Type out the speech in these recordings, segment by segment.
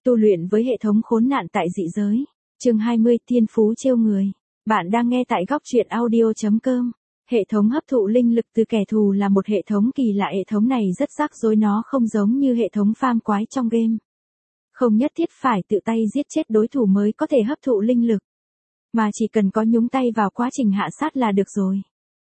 Tu luyện với hệ thống khốn nạn tại dị giới. Chương 20 Thiên phú trêu người. Bạn đang nghe tại góc truyện audio.com. Hệ thống hấp thụ linh lực từ kẻ thù là một hệ thống kỳ lạ. Hệ thống này rất rắc rối, nó không giống như hệ thống farm quái trong game. Không nhất thiết phải tự tay giết chết đối thủ mới có thể hấp thụ linh lực, mà chỉ cần có nhúng tay vào quá trình hạ sát là được rồi.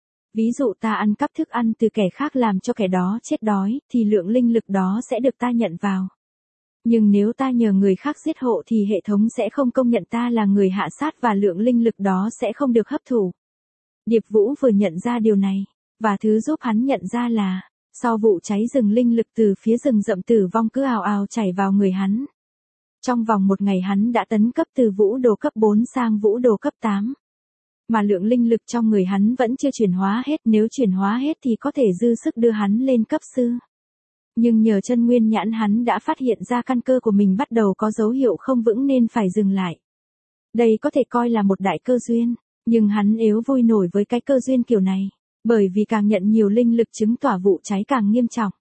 Ví dụ ta ăn cắp thức ăn từ kẻ khác làm cho kẻ đó chết đói, thì lượng linh lực đó sẽ được ta nhận vào. Nhưng nếu ta nhờ người khác giết hộ thì hệ thống sẽ không công nhận ta là người hạ sát và lượng linh lực đó sẽ không được hấp thụ. Điệp Vũ vừa nhận ra điều này, và thứ giúp hắn nhận ra là, sau vụ cháy rừng linh lực từ phía rừng rậm tử vong cứ ào ào chảy vào người hắn. Trong vòng một ngày hắn đã tấn cấp từ vũ đồ cấp 4 sang vũ đồ cấp 8. Mà lượng linh lực trong người hắn vẫn chưa chuyển hóa hết, nếu chuyển hóa hết thì có thể dư sức đưa hắn lên cấp sư. Nhưng nhờ chân nguyên nhãn hắn đã phát hiện ra căn cơ của mình bắt đầu có dấu hiệu không vững nên phải dừng lại. Đây có thể coi là một đại cơ duyên, nhưng hắn yếu vui nổi với cái cơ duyên kiểu này, bởi vì càng nhận nhiều linh lực chứng tỏ vụ cháy càng nghiêm trọng.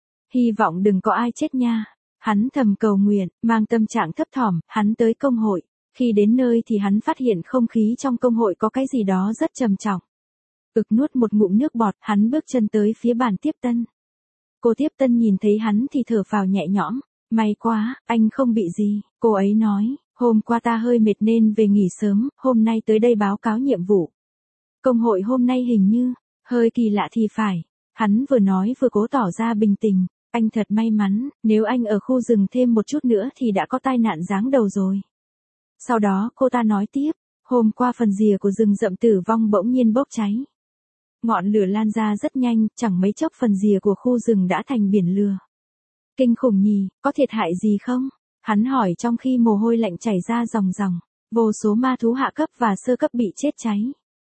Hy vọng đừng có ai chết nha. Hắn thầm cầu nguyện, mang tâm trạng thấp thỏm, hắn tới công hội. Khi đến nơi thì hắn phát hiện không khí trong công hội có cái gì đó rất trầm trọng. Nuốt một ngụm nước bọt, hắn bước chân tới phía bàn tiếp tân. Cô tiếp tân nhìn thấy hắn thì thở phào nhẹ nhõm. May quá, anh không bị gì, cô ấy nói. Hôm qua ta hơi mệt nên về nghỉ sớm, hôm nay tới đây báo cáo nhiệm vụ. Công hội hôm nay hình như, hơi kỳ lạ thì phải. Hắn vừa nói vừa cố tỏ ra bình tĩnh. Anh thật may mắn, nếu anh ở khu rừng thêm một chút nữa thì đã có tai nạn giáng đầu rồi. Sau đó cô ta nói tiếp, hôm qua phần rìa của rừng rậm tử vong bỗng nhiên bốc cháy. Ngọn lửa lan ra rất nhanh, chẳng mấy chốc phần rìa của khu rừng đã thành biển lửa. Kinh khủng nhỉ, có thiệt hại gì không? Hắn hỏi trong khi mồ hôi lạnh chảy ra ròng ròng. Vô số ma thú hạ cấp và sơ cấp bị chết cháy.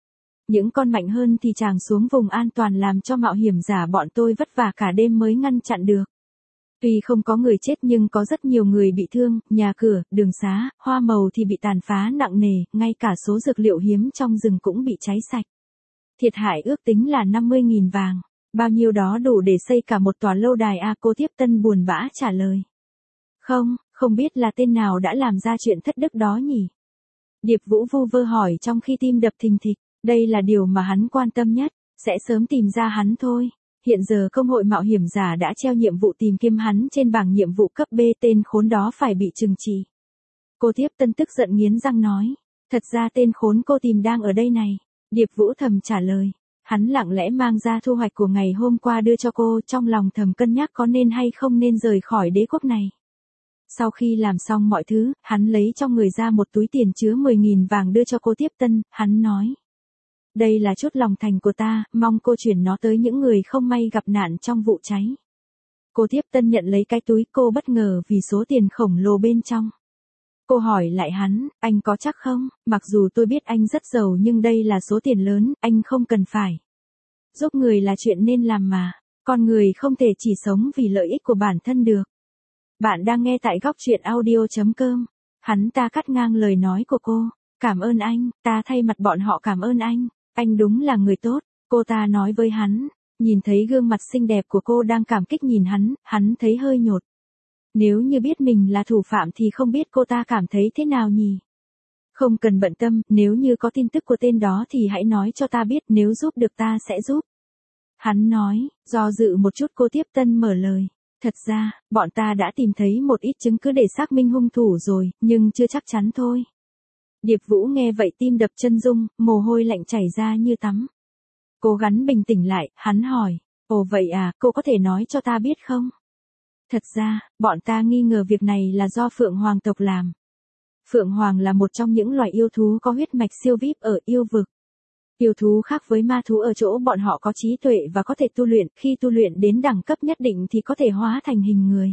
Những con mạnh hơn thì tràng xuống vùng an toàn làm cho mạo hiểm giả bọn tôi vất vả cả đêm mới ngăn chặn được. Tuy không có người chết nhưng có rất nhiều người bị thương, nhà cửa, đường xá, hoa màu thì bị tàn phá nặng nề, ngay cả số dược liệu hiếm trong rừng cũng bị cháy sạch. Thiệt hại ước tính là 50.000 vàng, bao nhiêu đó đủ để xây cả một tòa lâu đài à, cô tiếp tân buồn bã trả lời. Không biết là tên nào đã làm ra chuyện thất đức đó nhỉ? Điệp Vũ vu vơ hỏi trong khi tim đập thình thịch. Đây là điều mà hắn quan tâm nhất, sẽ sớm tìm ra hắn thôi. Hiện giờ công hội mạo hiểm giả đã treo nhiệm vụ tìm kiếm hắn trên bảng nhiệm vụ cấp B, tên khốn đó phải bị trừng trị. Cô tiếp tân tức giận nghiến răng nói, thật ra tên khốn cô tìm đang ở đây này. Điệp Vũ thầm trả lời, hắn lặng lẽ mang ra thu hoạch của ngày hôm qua đưa cho cô, trong lòng thầm cân nhắc có nên hay không nên rời khỏi đế quốc này. Sau khi làm xong mọi thứ, hắn lấy trong người ra một túi tiền chứa 10.000 vàng đưa cho cô tiếp tân, hắn nói. Đây là chút lòng thành của ta, mong cô chuyển nó tới những người không may gặp nạn trong vụ cháy. Cô tiếp tân nhận lấy cái túi, cô bất ngờ vì số tiền khổng lồ bên trong. Cô hỏi lại hắn, anh có chắc không? Mặc dù tôi biết anh rất giàu nhưng đây là số tiền lớn, anh không cần phải. Giúp người là chuyện nên làm mà, con người không thể chỉ sống vì lợi ích của bản thân được. Bạn đang nghe tại góc truyện audio.com. Hắn ta cắt ngang lời nói của cô. Cảm ơn anh, ta thay mặt bọn họ cảm ơn anh. Anh đúng là người tốt, cô ta nói với hắn. Nhìn thấy gương mặt xinh đẹp của cô đang cảm kích nhìn hắn thấy hơi nhột. Nếu như biết mình là thủ phạm thì không biết cô ta cảm thấy thế nào nhỉ? Không cần bận tâm, nếu như có tin tức của tên đó thì hãy nói cho ta biết, nếu giúp được ta sẽ giúp. Hắn nói, do dự một chút cô tiếp tân mở lời. Thật ra, bọn ta đã tìm thấy một ít chứng cứ để xác minh hung thủ rồi, nhưng chưa chắc chắn thôi. Điệp Vũ nghe vậy tim đập chân rung, mồ hôi lạnh chảy ra như tắm. Cố gắng bình tĩnh lại, hắn hỏi, ồ vậy à, cô có thể nói cho ta biết không? Thật ra, bọn ta nghi ngờ việc này là do Phượng Hoàng tộc làm. Phượng Hoàng là một trong những loài yêu thú có huyết mạch siêu vip ở yêu vực. Yêu thú khác với ma thú ở chỗ bọn họ có trí tuệ và có thể tu luyện, khi tu luyện đến đẳng cấp nhất định thì có thể hóa thành hình người.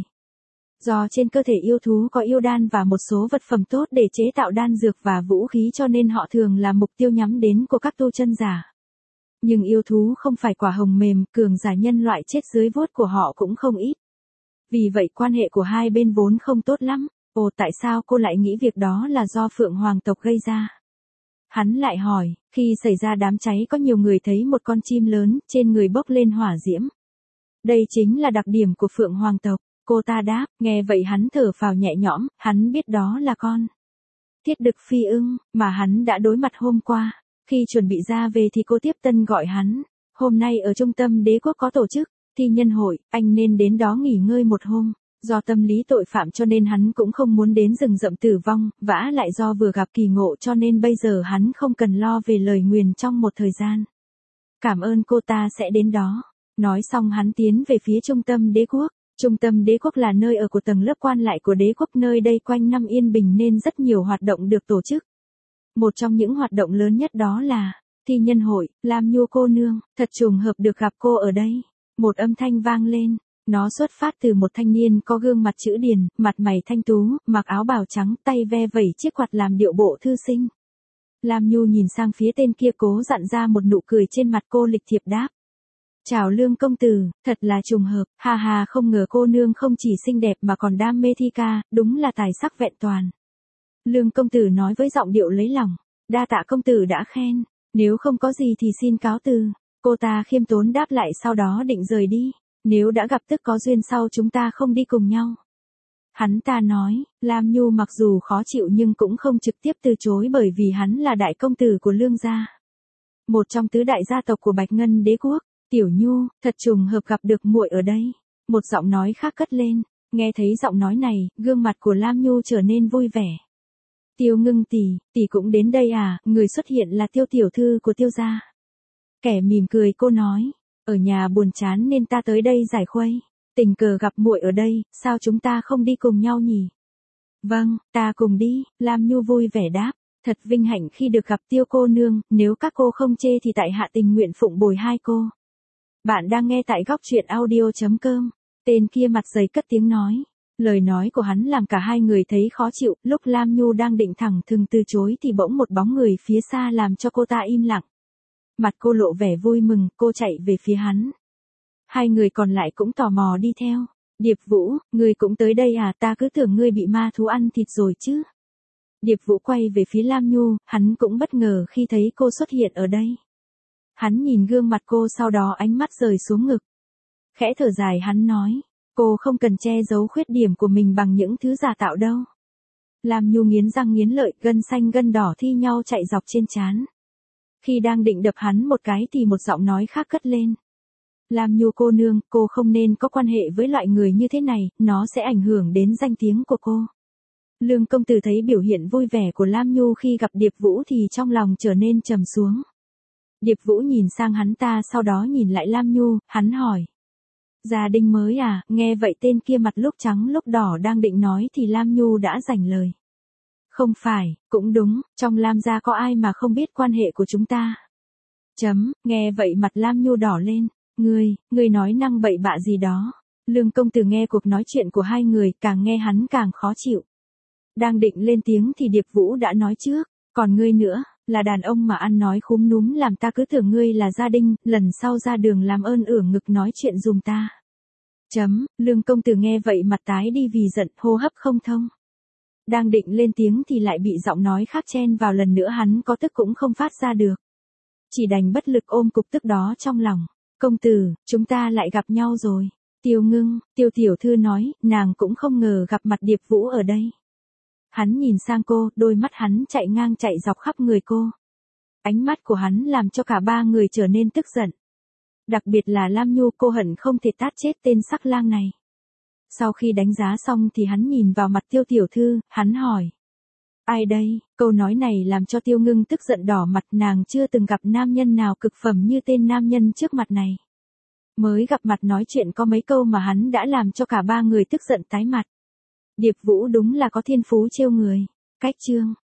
Do trên cơ thể yêu thú có yêu đan và một số vật phẩm tốt để chế tạo đan dược và vũ khí cho nên họ thường là mục tiêu nhắm đến của các tu chân giả. Nhưng yêu thú không phải quả hồng mềm, cường giả nhân loại chết dưới vuốt của họ cũng không ít. Vì vậy quan hệ của hai bên vốn không tốt lắm. Ồ, tại sao cô lại nghĩ việc đó là do Phượng Hoàng tộc gây ra? Hắn lại hỏi, khi xảy ra đám cháy có nhiều người thấy một con chim lớn trên người bốc lên hỏa diễm. Đây chính là đặc điểm của Phượng Hoàng tộc. Cô ta đáp, nghe vậy hắn thở phào nhẹ nhõm, hắn biết đó là con thiết đực phi ưng, mà hắn đã đối mặt hôm qua. Khi chuẩn bị ra về thì cô tiếp tân gọi hắn. Hôm nay ở trung tâm đế quốc có tổ chức thi nhân hội, anh nên đến đó nghỉ ngơi một hôm. Do tâm lý tội phạm cho nên hắn cũng không muốn đến rừng rậm tử vong, vả lại do vừa gặp kỳ ngộ cho nên bây giờ hắn không cần lo về lời nguyền trong một thời gian. Cảm ơn cô ta sẽ đến đó. Nói xong hắn tiến về phía trung tâm đế quốc. Trung tâm đế quốc là nơi ở của tầng lớp quan lại của đế quốc, nơi đây quanh năm yên bình nên rất nhiều hoạt động được tổ chức. Một trong những hoạt động lớn nhất đó là thi nhân hội. Lam Nhu cô nương, thật trùng hợp được gặp cô ở đây. Một âm thanh vang lên. Nó xuất phát từ một thanh niên có gương mặt chữ điền, mặt mày thanh tú, mặc áo bào trắng, tay ve vẩy chiếc quạt làm điệu bộ thư sinh. Lam Nhu nhìn sang phía tên kia, cố dặn ra một nụ cười trên mặt, cô lịch thiệp đáp. Chào Lương công tử, thật là trùng hợp, ha ha, không ngờ cô nương không chỉ xinh đẹp mà còn đam mê thi ca, đúng là tài sắc vẹn toàn. Lương công tử nói với giọng điệu lấy lòng, đa tạ công tử đã khen, nếu không có gì thì xin cáo từ. Cô ta khiêm tốn đáp lại, sau đó định rời đi, nếu đã gặp tức có duyên sau chúng ta không đi cùng nhau. Hắn ta nói, Lam Nhu mặc dù khó chịu nhưng cũng không trực tiếp từ chối bởi vì hắn là đại công tử của Lương gia. Một trong tứ đại gia tộc của Bạch Ngân đế quốc. Tiểu Nhu, thật trùng hợp gặp được muội ở đây. Một giọng nói khác cất lên, nghe thấy giọng nói này, gương mặt của Lam Nhu trở nên vui vẻ. Tiêu Ngưng tỷ cũng đến đây à, người xuất hiện là Tiêu tiểu thư của Tiêu gia. Kẻ mỉm cười cô nói, ở nhà buồn chán nên ta tới đây giải khuây. Tình cờ gặp muội ở đây, sao chúng ta không đi cùng nhau nhỉ? Vâng, ta cùng đi, Lam Nhu vui vẻ đáp. Thật vinh hạnh khi được gặp Tiêu cô nương, nếu các cô không chê thì tại hạ tình nguyện phụng bồi hai cô. Bạn đang nghe tại góc truyện audio.com. Tên kia mặt dày cất tiếng nói. Lời nói của hắn làm cả hai người thấy khó chịu. Lúc Lam Nhu đang định thẳng thừng từ chối thì bỗng một bóng người phía xa làm cho cô ta im lặng. Mặt cô lộ vẻ vui mừng, cô chạy về phía hắn. Hai người còn lại cũng tò mò đi theo. Điệp Vũ, ngươi cũng tới đây à, ta cứ tưởng ngươi bị ma thú ăn thịt rồi chứ. Điệp Vũ quay về phía Lam Nhu, hắn cũng bất ngờ khi thấy cô xuất hiện ở đây. Hắn nhìn gương mặt cô, sau đó ánh mắt rời xuống ngực. Khẽ thở dài hắn nói, cô không cần che giấu khuyết điểm của mình bằng những thứ giả tạo đâu. Lam Nhu nghiến răng nghiến lợi, gân xanh gân đỏ thi nhau chạy dọc trên trán. Khi đang định đập hắn một cái thì một giọng nói khác cất lên. Lam Nhu cô nương, cô không nên có quan hệ với loại người như thế này, nó sẽ ảnh hưởng đến danh tiếng của cô. Lương công tử thấy biểu hiện vui vẻ của Lam Nhu khi gặp Điệp Vũ thì trong lòng trở nên trầm xuống. Điệp Vũ nhìn sang hắn ta, sau đó nhìn lại Lam Nhu, hắn hỏi. Gia đình mới à, nghe vậy tên kia mặt lúc trắng lúc đỏ đang định nói thì Lam Nhu đã giành lời. Không phải, cũng đúng, trong Lam gia có ai mà không biết quan hệ của chúng ta. Nghe vậy mặt Lam Nhu đỏ lên, ngươi nói năng bậy bạ gì đó. Lương công tử nghe cuộc nói chuyện của hai người, càng nghe hắn càng khó chịu. Đang định lên tiếng thì Điệp Vũ đã nói trước, còn ngươi nữa, là đàn ông mà ăn nói khúm núm làm ta cứ tưởng ngươi là gia đình, lần sau ra đường làm ơn ưởng ngực nói chuyện giùm ta. Lương công tử nghe vậy mặt tái đi vì giận, hô hấp không thông. Đang định lên tiếng thì lại bị giọng nói khác chen vào, lần nữa hắn có tức cũng không phát ra được. Chỉ đành bất lực ôm cục tức đó trong lòng. Công tử, chúng ta lại gặp nhau rồi. Tiêu Ngưng, Tiêu tiểu thư nói, nàng cũng không ngờ gặp mặt Điệp Vũ ở đây. Hắn nhìn sang cô, đôi mắt hắn chạy ngang chạy dọc khắp người cô. Ánh mắt của hắn làm cho cả ba người trở nên tức giận. Đặc biệt là Lam Nhu, cô hận không thể tát chết tên sắc lang này. Sau khi đánh giá xong thì hắn nhìn vào mặt Tiêu tiểu thư, hắn hỏi. Ai đây? Câu nói này làm cho Tiêu Ngưng tức giận đỏ mặt, nàng chưa từng gặp nam nhân nào cực phẩm như tên nam nhân trước mặt này. Mới gặp mặt nói chuyện có mấy câu mà hắn đã làm cho cả ba người tức giận tái mặt. Điệp Vũ đúng là có thiên phú trêu người. Cách chương